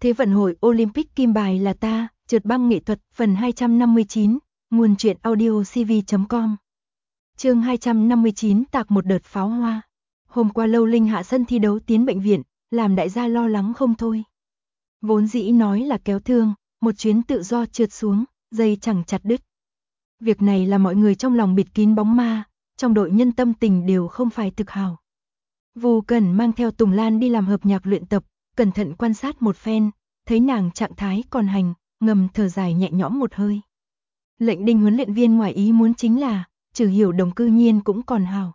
Thế vận hội Olympic kim bài là ta, trượt băng nghệ thuật, phần 259, nguồn truyện audio cv.com. Chương 259 tạc một đợt pháo hoa. Hôm qua Lâu Linh hạ sân thi đấu tiến bệnh viện, làm đại gia lo lắng không thôi. Vốn dĩ nói là kéo thương, một chuyến tự do trượt xuống, dây chẳng chặt đứt. Việc này là mọi người trong lòng bịt kín bóng ma, trong đội nhân tâm tình đều không phải thực hào. Vu Cẩn mang theo Tùng Lan đi làm hợp nhạc luyện tập, cẩn thận quan sát một phen, thấy nàng trạng thái còn hành, ngầm thở dài nhẹ nhõm một hơi. Lệnh Đinh huấn luyện viên ngoài ý muốn chính là, Trừ Hiểu Đồng cư nhiên cũng còn hào.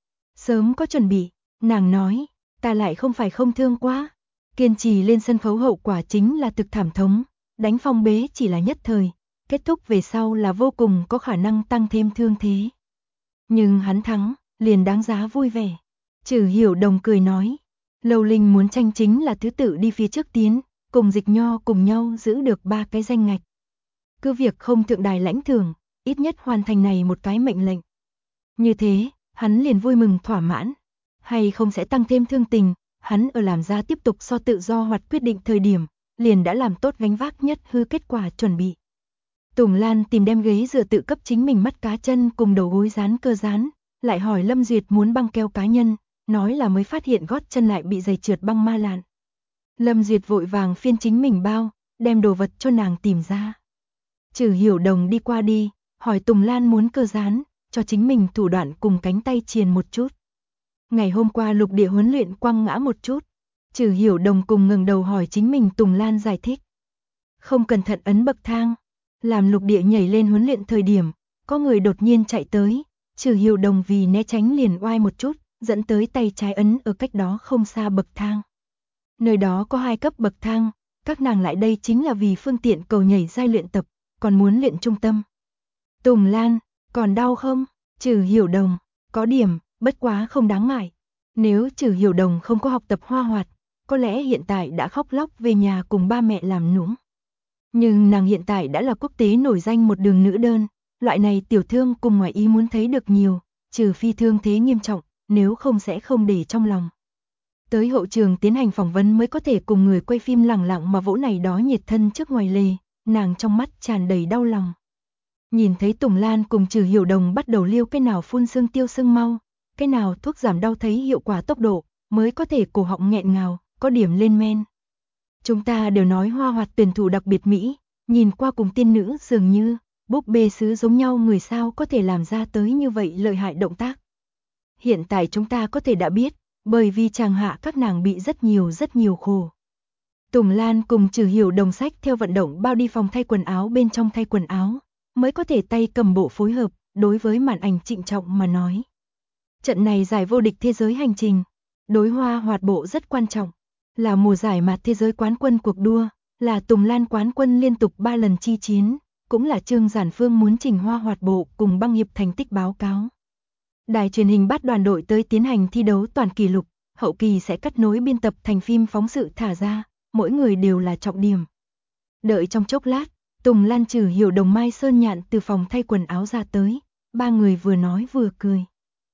Sớm có chuẩn bị, nàng nói, ta lại không phải không thương quá. Kiên trì lên sân khấu hậu quả chính là thực thảm thống, đánh phong bế chỉ là nhất thời, kết thúc về sau là vô cùng có khả năng tăng thêm thương thế. Nhưng hắn thắng, liền đáng giá vui vẻ. Trừ Hiểu Đồng cười nói, Lâu Linh muốn tranh chính là thứ tự đi phía trước tiến, cùng Dịch Nho cùng nhau giữ được 3 cái danh ngạch. Cứ việc không thượng đài lãnh thưởng, ít nhất hoàn thành này một cái mệnh lệnh. Như thế, hắn liền vui mừng thỏa mãn, hay không sẽ tăng thêm thương tình, hắn ở làm ra tiếp tục so tự do hoặc quyết định thời điểm, liền đã làm tốt gánh vác nhất hư kết quả chuẩn bị. Tùng Lan tìm đem ghế dựa tự cấp chính mình mắt cá chân cùng đầu gối dán cơ dán, lại hỏi Lâm Duyệt muốn băng keo cá nhân, nói là mới phát hiện gót chân lại bị giày trượt băng ma lạn. Lâm Duyệt vội vàng phiên chính mình bao, đem đồ vật cho nàng tìm ra. Trừ Hiểu Đồng đi qua đi, hỏi Tùng Lan muốn cơ dán, cho chính mình thủ đoạn cùng cánh tay triền một chút. Ngày hôm qua lục địa huấn luyện quăng ngã một chút, Trừ Hiểu Đồng cùng ngẩng đầu hỏi chính mình. Tùng Lan giải thích. Không cẩn thận ấn bậc thang, làm lục địa nhảy lên huấn luyện thời điểm, có người đột nhiên chạy tới, Trừ Hiểu Đồng vì né tránh liền oai một chút, dẫn tới tay trái ấn ở cách đó không xa bậc thang. Nơi đó có 2 cấp bậc thang, các nàng lại đây chính là vì phương tiện cầu nhảy giai luyện tập, còn muốn luyện trung tâm. Tùng Lan, còn đau không? Trừ Hiểu Đồng, có điểm, bất quá không đáng ngại. Nếu Trừ Hiểu Đồng không có học tập hoa hoạt, có lẽ hiện tại đã khóc lóc về nhà cùng ba mẹ làm nũng. Nhưng nàng hiện tại đã là quốc tế nổi danh một đường nữ đơn, loại này tiểu thương cùng ngoài ý muốn thấy được nhiều, trừ phi thương thế nghiêm trọng, nếu không sẽ không để trong lòng. Tới hậu trường tiến hành phỏng vấn mới có thể cùng người quay phim lẳng lặng mà vỗ này đó nhiệt thân trước ngoài lề, nàng trong mắt tràn đầy đau lòng. Nhìn thấy Tùng Lan cùng Trừ Hiểu Đồng bắt đầu liêu cái nào phun sương tiêu sưng mau, cái nào thuốc giảm đau thấy hiệu quả tốc độ, mới có thể cổ họng nghẹn ngào, có điểm lên men. Chúng ta đều nói hoa hoạt tuyển thủ đặc biệt Mỹ, nhìn qua cùng tiên nữ dường như, búp bê sứ giống nhau, người sao có thể làm ra tới như vậy lợi hại động tác. Hiện tại chúng ta có thể đã biết, bởi vì chàng hạ các nàng bị rất nhiều khổ. Tùng Lan cùng Trừ Hiểu Đồng sách theo vận động bao đi phòng thay quần áo bên trong thay quần áo, mới có thể tay cầm bộ phối hợp, đối với màn ảnh trịnh trọng mà nói. Trận này giải vô địch thế giới hành trình, đối hoa hoạt bộ rất quan trọng, là mùa giải mà thế giới quán quân cuộc đua, là Tùng Lan quán quân liên tục 3 lần chi chiến, cũng là Trương Giản Phương muốn trình hoa hoạt bộ cùng băng hiệp thành tích báo cáo. Đài truyền hình bắt đoàn đội tới tiến hành thi đấu toàn kỷ lục, hậu kỳ sẽ cắt nối biên tập thành phim phóng sự thả ra, mỗi người đều là trọng điểm. Đợi trong chốc lát, Tùng Lan, Trừ Hiểu Đồng, Mai Sơn Nhạn từ phòng thay quần áo ra tới, 3 người vừa nói vừa cười.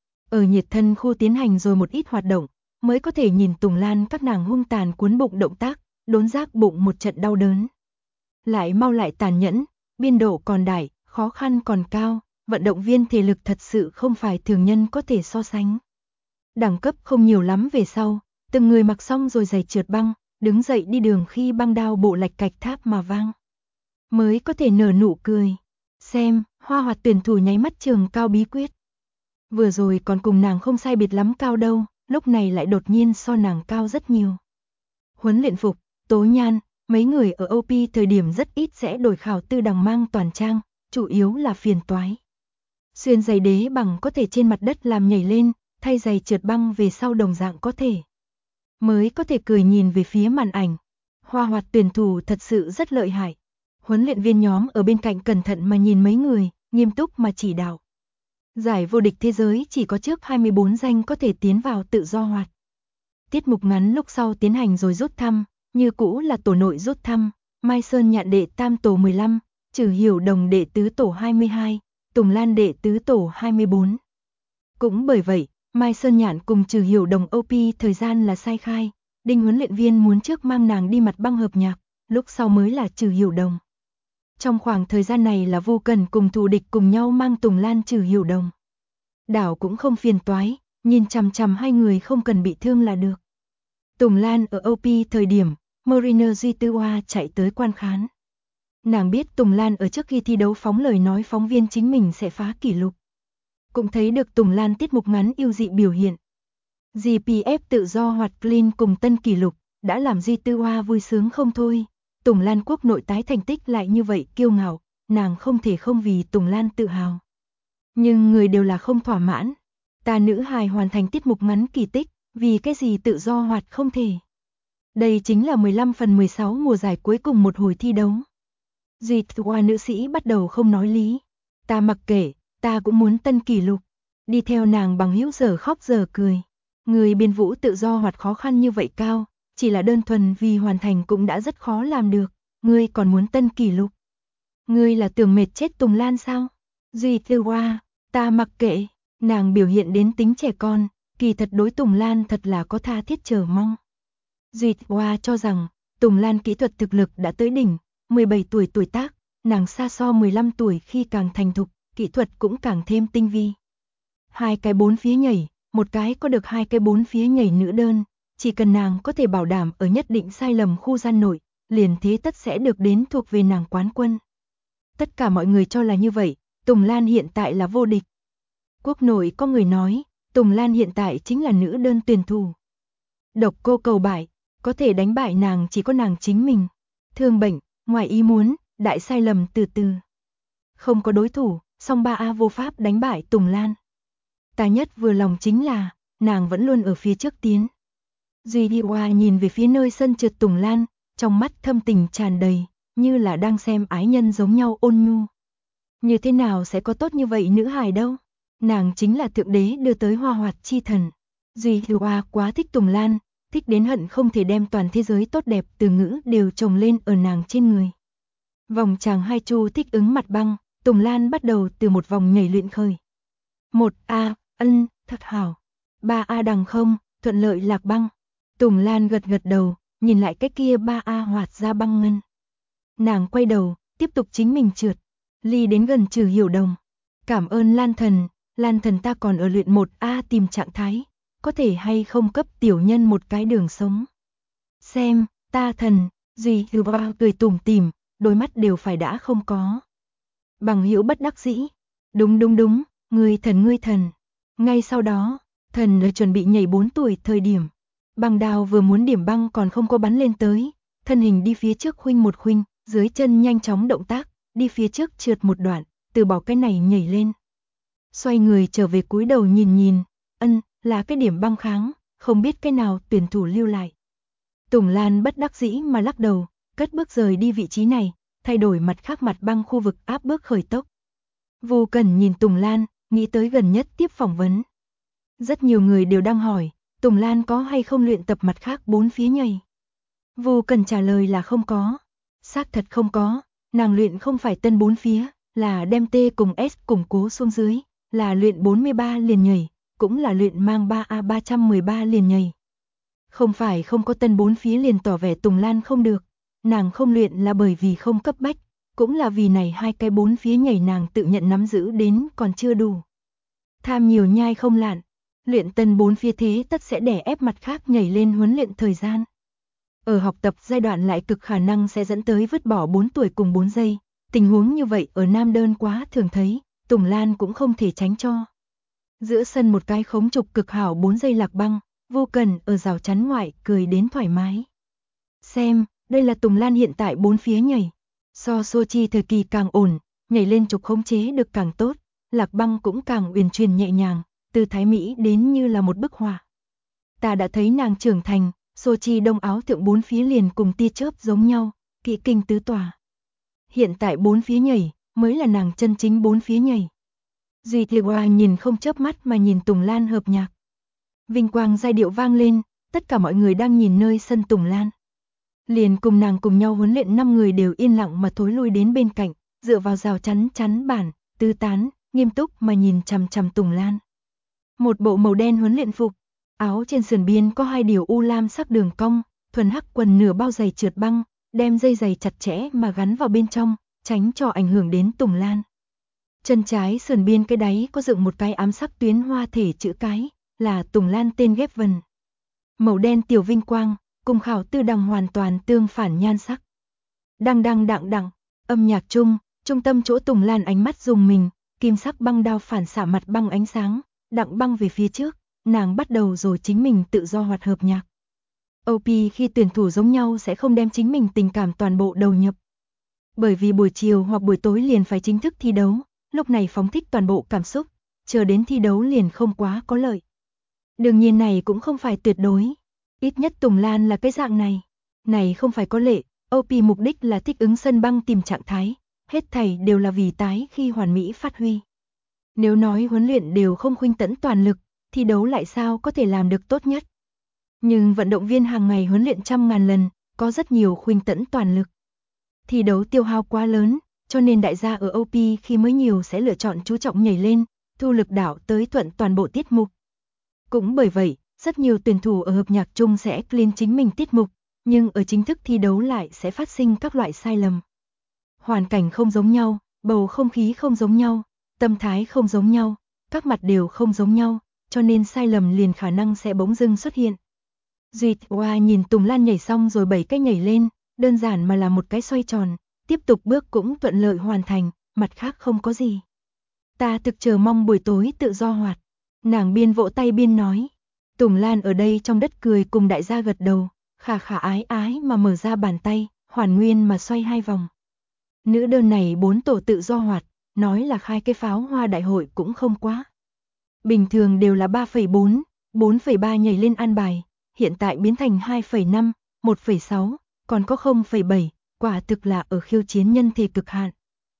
Ở nhiệt thân khu tiến hành rồi một ít hoạt động, mới có thể nhìn Tùng Lan các nàng hung tàn cuốn bụng động tác, đốn giác bụng một trận đau đớn. Lại mau lại tàn nhẫn, biên độ còn đại, khó khăn còn cao, vận động viên thể lực thật sự không phải thường nhân có thể so sánh. Đẳng cấp không nhiều lắm về sau, từng người mặc xong rồi giày trượt băng, đứng dậy đi đường khi băng đao bộ lạch cạch tháp mà vang. Mới có thể nở nụ cười. Xem, hoa hoạt tuyển thủ nháy mắt trường cao bí quyết. Vừa rồi còn cùng nàng không sai biệt lắm cao đâu, lúc này lại đột nhiên so nàng cao rất nhiều. Huấn luyện phục, Tố Nhan, mấy người ở OP thời điểm rất ít sẽ đổi khảo tư đằng mang toàn trang, chủ yếu là phiền toái. Xuyên giày đế bằng có thể trên mặt đất làm nhảy lên, thay giày trượt băng về sau đồng dạng có thể. Mới có thể cười nhìn về phía màn ảnh. Hoa hoạt tuyển thủ thật sự rất lợi hại. Huấn luyện viên nhóm ở bên cạnh cẩn thận mà nhìn mấy người, nghiêm túc mà chỉ đạo. Giải vô địch thế giới chỉ có trước 24 danh có thể tiến vào tự do hoạt. Tiết mục ngắn lúc sau tiến hành rồi rút thăm, như cũ là tổ nội rút thăm, Mai Sơn Nhạn đệ tam tổ 15, Trừ Hiểu Đồng đệ tứ tổ 22, Tùng Lan đệ tứ tổ 24. Cũng bởi vậy, Mai Sơn Nhạn cùng Trừ Hiểu Đồng OP thời gian là sai khai, Đinh huấn luyện viên muốn trước mang nàng đi mặt băng hợp nhạc, lúc sau mới là Trừ Hiểu Đồng. Trong khoảng thời gian này là Vu Cần cùng thù địch cùng nhau mang Tùng Lan Trừ Hiểu Đồng. Đảo cũng không phiền toái, nhìn chằm chằm hai người không cần bị thương là được. Tùng Lan ở OP thời điểm, Mariner Jituwa chạy tới quan khán. Nàng biết Tùng Lan ở trước khi thi đấu phóng lời nói phóng viên chính mình sẽ phá kỷ lục. Cũng thấy được Tùng Lan tiết mục ngắn yêu dị biểu hiện. GPF tự do hoạt clean cùng tân kỷ lục, đã làm Jituwa vui sướng không thôi. Tùng Lan quốc nội tái thành tích lại như vậy kiêu ngạo, nàng không thể không vì Tùng Lan tự hào. Nhưng người đều là không thỏa mãn. Ta nữ hài hoàn thành tiết mục ngắn kỳ tích, vì cái gì tự do hoạt không thể. Đây chính là 15/16 mùa giải cuối cùng một hồi thi đấu. Jituwa nữ sĩ bắt đầu không nói lý. Ta mặc kệ, ta cũng muốn tân kỷ lục. Đi theo nàng bằng hữu giờ khóc giờ cười. Người biên vũ tự do hoạt khó khăn như vậy cao, chỉ là đơn thuần vì hoàn thành cũng đã rất khó làm được. Ngươi còn muốn tân kỷ lục. Ngươi là tưởng mệt chết Tùng Lan sao? Jituwa, ta mặc kệ. Nàng biểu hiện đến tính trẻ con, kỳ thật đối Tùng Lan thật là có tha thiết chờ mong. Jituwa cho rằng, Tùng Lan kỹ thuật thực lực đã tới đỉnh, 17 tuổi tuổi tác, nàng xa so 15 tuổi khi càng thành thục, kỹ thuật cũng càng thêm tinh vi. 2 cái 4 phía nhảy, một cái có được 2 cái 4 phía nhảy nữ đơn, chỉ cần nàng có thể bảo đảm ở nhất định sai lầm khu gian nội, liền thế tất sẽ được đến thuộc về nàng quán quân. Tất cả mọi người cho là như vậy, Tùng Lan hiện tại là vô địch. Quốc nội có người nói, Tùng Lan hiện tại chính là nữ đơn tuyển thủ. Độc cô cầu bại, có thể đánh bại nàng chỉ có nàng chính mình. Thương bệnh, ngoài ý muốn, đại sai lầm từ từ. Không có đối thủ, song 3A vô pháp đánh bại Tùng Lan. Ta nhất vừa lòng chính là, nàng vẫn luôn ở phía trước tiến. Jituwa nhìn về phía nơi sân trượt Tùng Lan, trong mắt thâm tình tràn đầy, như là đang xem ái nhân giống nhau ôn nhu. Như thế nào sẽ có tốt như vậy nữ hài đâu? Nàng chính là thượng đế đưa tới hoa hoạt chi thần. Jituwa quá thích Tùng Lan, thích đến hận không thể đem toàn thế giới tốt đẹp từ ngữ đều chồng lên ở nàng trên người. Vòng chàng 2 chu thích ứng mặt băng, Tùng Lan bắt đầu từ một vòng nhảy luyện khởi. 1A, thật hảo. 3A đằng không, thuận lợi lạc băng. Tùng Lan gật gật đầu, nhìn lại cái kia 3A hoạt ra băng ngân. Nàng quay đầu, tiếp tục chính mình trượt, ly đến gần Trừ Hiểu Đồng. Cảm ơn Lan thần ta còn ở luyện 1A tìm trạng thái, có thể hay không cấp tiểu nhân một cái đường sống. Xem, ta thần, Jituwa cười tủm tỉm, đôi mắt đều phải đã không có. Bằng hữu bất đắc dĩ, đúng, ngươi thần. Ngay sau đó, thần ở chuẩn bị nhảy 4 tuổi thời điểm. Băng đào vừa muốn điểm băng còn không có bắn lên tới, thân hình đi phía trước khuynh một khuynh, dưới chân nhanh chóng động tác, đi phía trước trượt một đoạn, từ bỏ cái này nhảy lên. Xoay người trở về cúi đầu nhìn, là cái điểm băng kháng, không biết cái nào tuyển thủ lưu lại. Tùng Lan bất đắc dĩ mà lắc đầu, cất bước rời đi vị trí này, thay đổi mặt khác mặt băng khu vực áp bước khởi tốc. Vu Cần nhìn Tùng Lan, nghĩ tới gần nhất tiếp phỏng vấn. Rất nhiều người đều đang hỏi, Tùng Lan có hay không luyện tập mặt khác 4 phía nhảy. Vu Cần trả lời là không có. Xác thật không có, nàng luyện không phải tân 4 phía, là đem T cùng S củng cố xuống dưới, là luyện 43 liền nhảy, cũng là luyện mang 3A 313 liền nhảy. Không phải không có tân 4 phía liền tỏ vẻ Tùng Lan không được, nàng không luyện là bởi vì không cấp bách, cũng là vì này 2 cái 4 phía nhảy nàng tự nhận nắm giữ đến còn chưa đủ. Tham nhiều nhai không lạn, luyện tân 4 phía thế tất sẽ đè ép mặt khác nhảy lên huấn luyện thời gian. Ở học tập giai đoạn lại cực khả năng sẽ dẫn tới vứt bỏ 4 tuổi cùng 4 giây, tình huống như vậy ở nam đơn quá thường thấy, Tùng Lan cũng không thể tránh cho. Giữa sân một cái khống trục cực hảo 4 giây lạc băng, Vô Cần ở rào chắn ngoại cười đến thoải mái. Xem, đây là Tùng Lan hiện tại 4 phía nhảy. So Sochi thời kỳ càng ổn, nhảy lên trục khống chế được càng tốt, lạc băng cũng càng uyển chuyển nhẹ nhàng, từ thái mỹ đến như là một bức họa. Ta đã thấy nàng trưởng thành, Sochi đông áo thượng 4 phía liền cùng tia chớp giống nhau, kỹ kinh tứ tòa. Hiện tại 4 phía nhảy, mới là nàng chân chính 4 phía nhảy. Jituwa nhìn không chớp mắt mà nhìn Tùng Lan hợp nhạc. Vinh quang giai điệu vang lên, tất cả mọi người đang nhìn nơi sân Tùng Lan. Liền cùng nàng cùng nhau huấn luyện 5 người đều yên lặng mà thối lui đến bên cạnh, dựa vào rào chắn bản, tư tán, nghiêm túc mà nhìn chằm chằm Tùng Lan. Một bộ màu đen huấn luyện phục, áo trên sườn biên có 2 điều u lam sắc đường cong, thuần hắc quần nửa bao dày trượt băng, đem dây giày chặt chẽ mà gắn vào bên trong, tránh cho ảnh hưởng đến Tùng Lan. Chân trái sườn biên cái đáy có dựng một cái ám sắc tuyến hoa thể chữ cái, là Tùng Lan tên ghép vần. Màu đen tiểu vinh quang, cùng khảo tư đằng hoàn toàn tương phản nhan sắc. Đằng đằng đặng đặng, âm nhạc chung, trung tâm chỗ Tùng Lan ánh mắt dùng mình, kim sắc băng đao phản xạ mặt băng ánh sáng, đặng băng về phía trước, nàng bắt đầu rồi chính mình tự do hoạt hợp nhạc. OP khi tuyển thủ giống nhau sẽ không đem chính mình tình cảm toàn bộ đầu nhập. Bởi vì buổi chiều hoặc buổi tối liền phải chính thức thi đấu, lúc này phóng thích toàn bộ cảm xúc, chờ đến thi đấu liền không quá có lợi. Đương nhiên này cũng không phải tuyệt đối, ít nhất Tùng Lan là cái dạng này. Này không phải có lệ, OP mục đích là thích ứng sân băng tìm trạng thái, hết thảy đều là vì tái khi hoàn mỹ phát huy. Nếu nói huấn luyện đều không khuynh tẫn toàn lực, thi đấu lại sao có thể làm được tốt nhất. Nhưng vận động viên hàng ngày huấn luyện trăm ngàn lần, có rất nhiều khuynh tẫn toàn lực. Thi đấu tiêu hao quá lớn, cho nên đại gia ở OP khi mới nhiều sẽ lựa chọn chú trọng nhảy lên, thu lực đảo tới thuận toàn bộ tiết mục. Cũng bởi vậy, rất nhiều tuyển thủ ở hợp nhạc chung sẽ clean chính mình tiết mục, nhưng ở chính thức thi đấu lại sẽ phát sinh các loại sai lầm. Hoàn cảnh không giống nhau, bầu không khí không giống nhau, tâm thái không giống nhau, các mặt đều không giống nhau, cho nên sai lầm liền khả năng sẽ bỗng dưng xuất hiện. Duyệt Hoa nhìn Tùng Lan nhảy xong rồi 7 cái nhảy lên, đơn giản mà là một cái xoay tròn, tiếp tục bước cũng thuận lợi hoàn thành, mặt khác không có gì. Ta thực chờ mong buổi tối tự do hoạt. Nàng biên vỗ tay biên nói. Tùng Lan ở đây trong đất cười cùng đại gia gật đầu, khà khà ái ái mà mở ra bàn tay, hoàn nguyên mà xoay 2 vòng. Nữ đơn này 4 tổ tự do hoạt, nói là khai cái pháo hoa đại hội cũng không quá. Bình thường đều là 3,4, 4,3 nhảy lên an bài, hiện tại biến thành 2,5, 1,6, còn có 0,7, quả thực là ở khiêu chiến nhân thể cực hạn.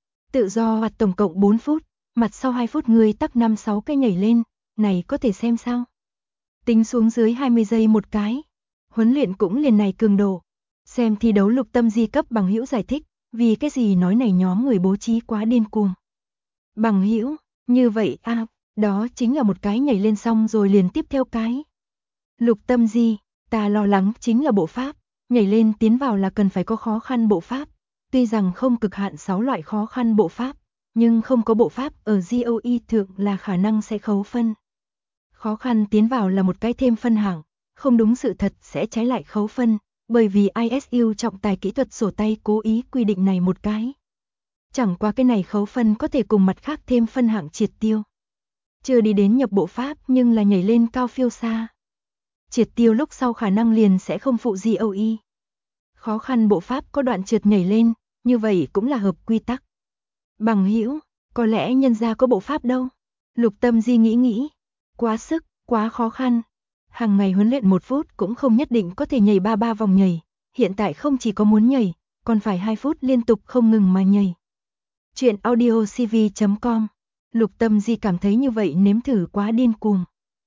Tự do hoạt tổng cộng 4 phút, mặt sau 2 phút người tắc 5-6 cái nhảy lên, này có thể xem sao? Tính xuống dưới 20 giây một cái. Huấn luyện cũng liền này cường độ. Xem thi đấu Lục Tâm Di cấp Bằng Hữu giải thích, vì cái gì nói này nhóm người bố trí quá điên cuồng. Bằng Hữu, như vậy đó chính là một cái nhảy lên xong rồi liền tiếp theo cái. Lục Tâm Di, ta lo lắng chính là bộ pháp, nhảy lên tiến vào là cần phải có khó khăn bộ pháp. Tuy rằng không cực hạn 6 loại khó khăn bộ pháp, nhưng không có bộ pháp ở GOE thượng là khả năng sẽ khấu phân. Khó khăn tiến vào là một cái thêm phân hạng, không đúng sự thật sẽ trái lại khấu phân, bởi vì ISU trọng tài kỹ thuật sổ tay cố ý quy định này một cái. Chẳng qua cái này khấu phân có thể cùng mặt khác thêm phân hạng triệt tiêu. Chưa đi đến nhập bộ pháp nhưng là nhảy lên cao phiêu xa. Triệt tiêu lúc sau khả năng liền sẽ không phụ GOE. Khó khăn bộ pháp có đoạn trượt nhảy lên, như vậy cũng là hợp quy tắc. Bằng Hữu, có lẽ nhân gia có bộ pháp đâu. Lục Tâm Di nghĩ. Quá sức, quá khó khăn. Hàng ngày huấn luyện 1 phút cũng không nhất định có thể nhảy 33 vòng nhảy. Hiện tại không chỉ có muốn nhảy, còn phải 2 phút liên tục không ngừng mà nhảy. Chuyện audiocv.com. Lục Tâm Di cảm thấy như vậy nếm thử quá điên cuồng.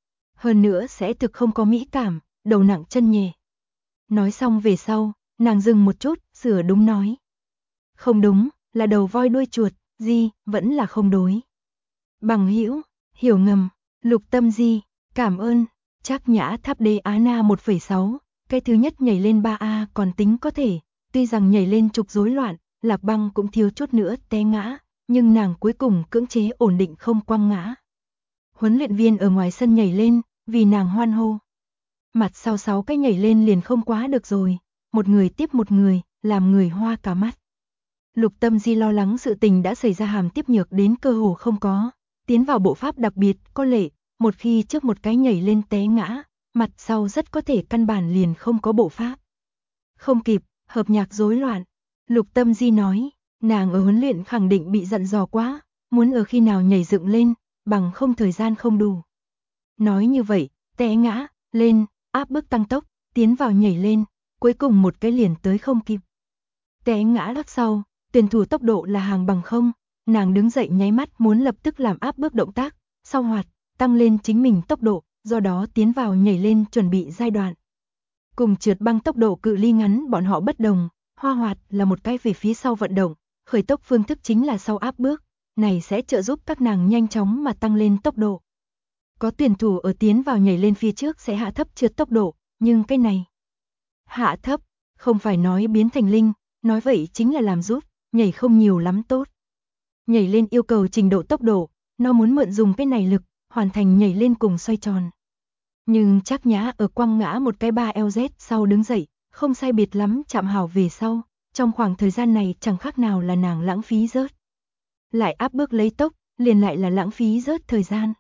Hơn nữa sẽ thực không có mỹ cảm, đầu nặng chân nhẹ. Nói xong về sau, nàng dừng một chút, sửa đúng nói. Không đúng, là đầu voi đuôi chuột, Di, vẫn là không đối. Bằng Hữu, hiểu ngầm. Lục Tâm Di, cảm ơn, Trác Nhã tháp đê Á-na 1,6, cái thứ nhất nhảy lên 3A còn tính có thể, tuy rằng nhảy lên trục rối loạn, Lạc Băng cũng thiếu chút nữa té ngã, nhưng nàng cuối cùng cưỡng chế ổn định không quăng ngã. Huấn luyện viên ở ngoài sân nhảy lên, vì nàng hoan hô. Mặt sau 6 cái nhảy lên liền không quá được rồi, một người tiếp một người, làm người hoa cả mắt. Lục Tâm Di lo lắng sự tình đã xảy ra hàm tiếp nhược đến cơ hồ không có. Tiến vào bộ pháp đặc biệt, có lệ, một khi trước một cái nhảy lên té ngã, mặt sau rất có thể căn bản liền không có bộ pháp. Không kịp, hợp nhạc rối loạn. Lục Tâm Di nói, nàng ở huấn luyện khẳng định bị dặn dò quá, muốn ở khi nào nhảy dựng lên, bằng không thời gian không đủ. Nói như vậy, té ngã, lên, áp bước tăng tốc, tiến vào nhảy lên, cuối cùng một cái liền tới không kịp. Té ngã lúc sau, tuyển thủ tốc độ là hàng bằng không. Nàng đứng dậy nháy mắt muốn lập tức làm áp bước động tác, sau hoạt, tăng lên chính mình tốc độ, do đó tiến vào nhảy lên chuẩn bị giai đoạn. Cùng trượt băng tốc độ cự ly ngắn bọn họ bất đồng, hoa hoạt là một cái về phía sau vận động, khởi tốc phương thức chính là sau áp bước, này sẽ trợ giúp các nàng nhanh chóng mà tăng lên tốc độ. Có tuyển thủ ở tiến vào nhảy lên phía trước sẽ hạ thấp trượt tốc độ, nhưng cái này hạ thấp, Không phải nói biến thành linh, nói vậy chính là làm giúp, nhảy không nhiều lắm tốt. Nhảy lên yêu cầu trình độ tốc độ, nó muốn mượn dùng cái này lực, hoàn thành nhảy lên cùng xoay tròn. Nhưng Trác Nhã ở quăng ngã một cái 3LZ sau đứng dậy, không sai biệt lắm chạm hảo về sau, trong khoảng thời gian này chẳng khác nào là nàng lãng phí rớt. Lại áp bước lấy tốc, liền lại là lãng phí rớt thời gian.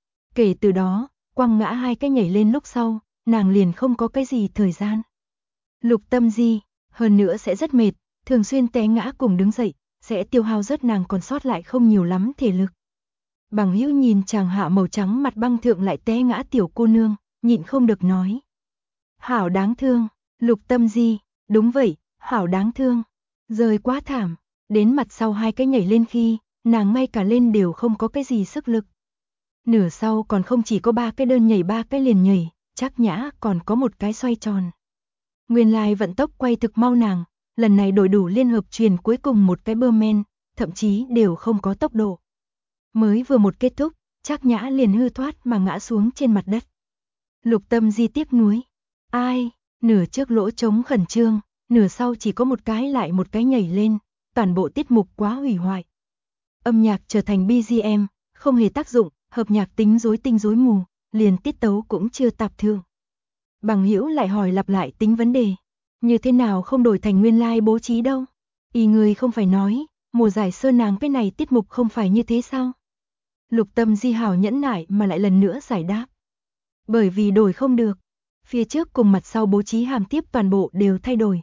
Kể từ đó, quăng ngã 2 cái nhảy lên lúc sau, nàng liền không có cái gì thời gian. Lục Tâm Di, hơn nữa sẽ rất mệt, thường xuyên té ngã cùng đứng dậy, sẽ tiêu hao rất nàng còn sót lại không nhiều lắm thể lực. Bằng Hữu nhìn chàng hạ màu trắng mặt băng thượng lại té ngã tiểu cô nương, nhịn không được nói. Hảo đáng thương, Lục Tâm Di, đúng vậy, hảo đáng thương. Rơi quá thảm, đến mặt sau 2 cái nhảy lên khi, nàng ngay cả lên đều không có cái gì sức lực. Nửa sau còn không chỉ có 3 cái đơn nhảy 3 cái liền nhảy, Trác Nhã còn có một cái xoay tròn. Nguyên lai vận tốc quay thực mau nàng, lần này đổi đủ liên hợp truyền cuối cùng một cái bơ men, thậm chí đều không có tốc độ. Mới vừa một kết thúc, Trác Nhã liền hư thoát mà ngã xuống trên mặt đất. Lục Tâm Di tiếc nuối. Ai, nửa trước lỗ trống khẩn trương, nửa sau chỉ có một cái lại một cái nhảy lên, toàn bộ tiết mục quá hủy hoại. Âm nhạc trở thành BGM, không hề tác dụng, hợp nhạc tính rối tinh rối mù, liền tiết tấu cũng chưa tạp thường. Bằng Hữu lại hỏi lặp lại tính vấn đề, như thế nào không đổi thành nguyên lai bố trí đâu? Y người không phải nói, mùa giải sơ nàng cái này tiết mục không phải như thế sao? Lục Tâm Di hảo nhẫn nại mà lại lần nữa giải đáp. Bởi vì đổi không được, phía trước cùng mặt sau bố trí hàm tiếp toàn bộ đều thay đổi.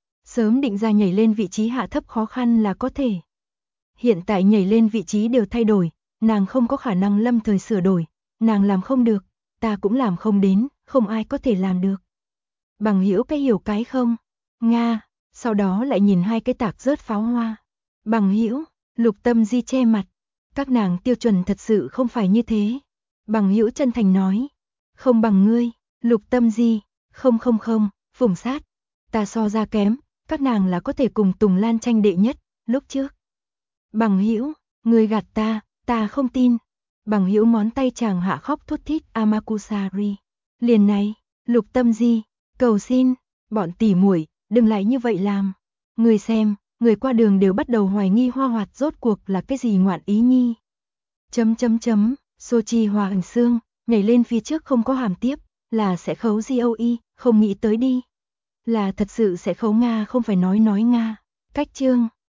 Sớm định ra nhảy lên vị trí hạ thấp khó khăn là có thể. Hiện tại nhảy lên vị trí đều thay đổi, nàng không có khả năng lâm thời sửa đổi, nàng làm không được, ta cũng làm không đến, không ai có thể làm được. Bằng Hữu cái hiểu cái không? Nga, sau đó lại nhìn 2 cái tạc rớt pháo hoa. Bằng Hữu, Lục Tâm Di che mặt. Các nàng tiêu chuẩn thật sự không phải như thế. Bằng Hữu chân thành nói. Không bằng ngươi, Lục Tâm Di, không, Phùng Sát. Ta so ra kém, các nàng là có thể cùng Tùng Lan tranh đệ nhất, lúc trước. Bằng Hữu, ngươi gạt ta không tin. Bằng Hữu ngón tay chàng hạ khóc thút thít Amakusari. Liền này, Lục Tâm Di, cầu xin, bọn tỉ muội, đừng lại như vậy làm. Người xem, người qua đường đều bắt đầu hoài nghi Hoa Hoạt rốt cuộc là cái gì ngoạn ý nhi. Sochi Hòa Hành Xương, nhảy lên phía trước không có hàm tiếp, là sẽ khấu GOE, không nghĩ tới đi. Là thật sự sẽ khấu Nga không phải nói Nga. Cách chương